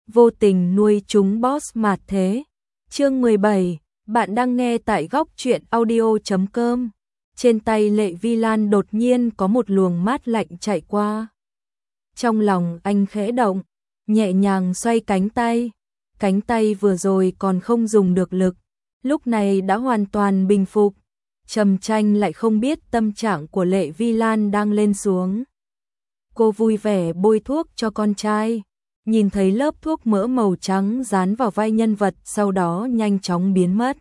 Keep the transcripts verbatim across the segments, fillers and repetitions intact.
vô tình nuôi chúng boss mạt thế. Chương mười bảy, bạn đang nghe tại góc truyện audio chấm com. Trên tay Lệ Vi Lan đột nhiên có một luồng mát lạnh chạy qua. Trong lòng anh khẽ động, nhẹ nhàng xoay cánh tay. Cánh tay vừa rồi còn không dùng được lực, lúc này đã hoàn toàn bình phục. Trầm Tranh lại không biết tâm trạng của Lệ Vi Lan đang lên xuống. Cô vui vẻ bôi thuốc cho con trai, nhìn thấy lớp thuốc mỡ màu trắng dán vào vai nhân vật, sau đó nhanh chóng biến mất.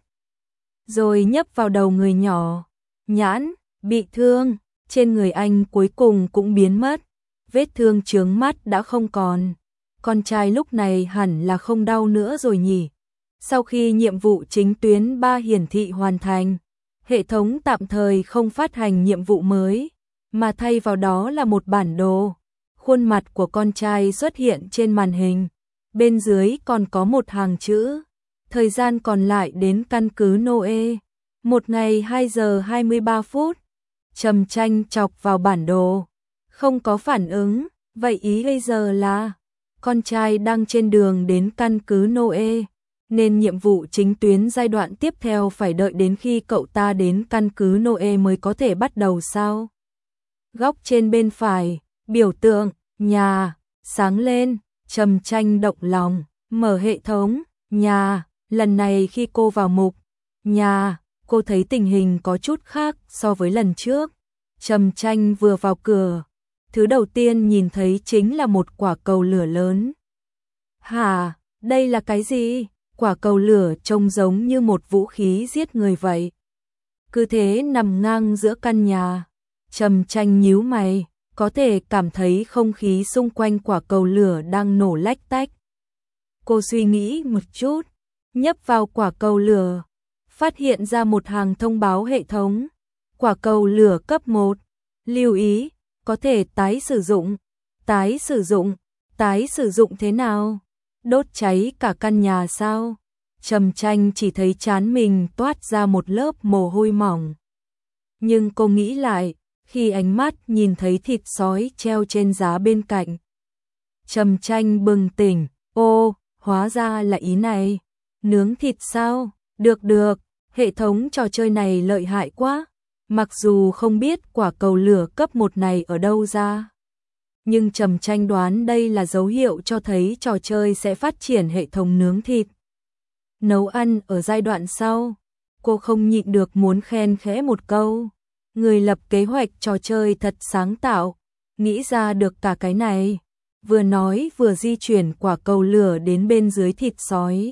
Rồi nhấp vào đầu người nhỏ. Nhãn, bị thương, trên người anh cuối cùng cũng biến mất. Vết thương chướng mắt đã không còn. Con trai lúc này hẳn là không đau nữa rồi nhỉ. Sau khi nhiệm vụ chính tuyến ba hiển thị hoàn thành, hệ thống tạm thời không phát hành nhiệm vụ mới, mà thay vào đó là một bản đồ. Khuôn mặt của con trai xuất hiện trên màn hình. Bên dưới còn có một hàng chữ. Thời gian còn lại đến căn cứ Noe. Một ngày hai giờ hai mươi ba phút. Trầm Tranh chọc vào bản đồ. Không có phản ứng. Vậy ý bây giờ là con trai đang trên đường đến căn cứ Noe, nên nhiệm vụ chính tuyến giai đoạn tiếp theo phải đợi đến khi cậu ta đến căn cứ Noe mới có thể bắt đầu sao? Góc trên bên phải, biểu tượng nhà sáng lên. Trầm Tranh động lòng, mở hệ thống nhà. Lần này khi cô vào mục nhà, cô thấy tình hình có chút khác so với lần trước. Trầm Tranh vừa vào cửa, thứ đầu tiên nhìn thấy chính là một quả cầu lửa lớn. Hả, đây là cái gì? Quả cầu lửa trông giống như một vũ khí giết người vậy. Cứ thế nằm ngang giữa căn nhà. Trầm Tranh nhíu mày, có thể cảm thấy không khí xung quanh quả cầu lửa đang nổ lách tách. Cô suy nghĩ một chút, nhấp vào quả cầu lửa, phát hiện ra một hàng thông báo hệ thống. Quả cầu lửa cấp một, lưu ý, có thể tái sử dụng. Tái sử dụng, tái sử dụng thế nào? Đốt cháy cả căn nhà sao? Trầm Tranh chỉ thấy trán mình toát ra một lớp mồ hôi mỏng. Nhưng cô nghĩ lại, khi ánh mắt nhìn thấy thịt sói treo trên giá bên cạnh, Trầm Tranh bừng tỉnh, ô, hóa ra là ý này. Nướng thịt sao? Được được, hệ thống trò chơi này lợi hại quá. Mặc dù không biết quả cầu lửa cấp một này ở đâu ra, nhưng Trầm Tranh đoán đây là dấu hiệu cho thấy trò chơi sẽ phát triển hệ thống nướng thịt, nấu ăn ở giai đoạn sau. Cô không nhịn được muốn khen khẽ một câu. Người lập kế hoạch trò chơi thật sáng tạo, nghĩ ra được cả cái này. Vừa nói vừa di chuyển quả cầu lửa đến bên dưới thịt sói,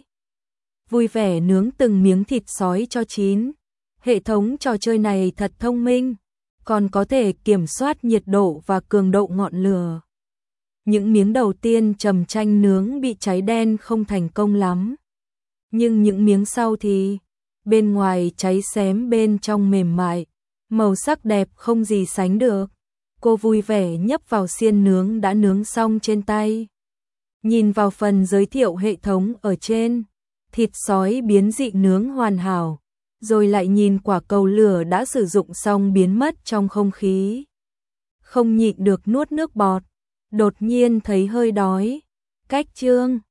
vui vẻ nướng từng miếng thịt sói cho chín. Hệ thống trò chơi này thật thông minh, còn có thể kiểm soát nhiệt độ và cường độ ngọn lửa. Những miếng đầu tiên Trầm Tranh nướng bị cháy đen không thành công lắm, nhưng những miếng sau thì bên ngoài cháy xém, bên trong mềm mại, màu sắc đẹp không gì sánh được. Cô vui vẻ nhấp vào xiên nướng đã nướng xong trên tay. Nhìn vào phần giới thiệu hệ thống ở trên, thịt sói biến dị nướng hoàn hảo, rồi lại nhìn quả cầu lửa đã sử dụng xong biến mất trong không khí. Không nhịn được nuốt nước bọt, đột nhiên thấy hơi đói. Cách chương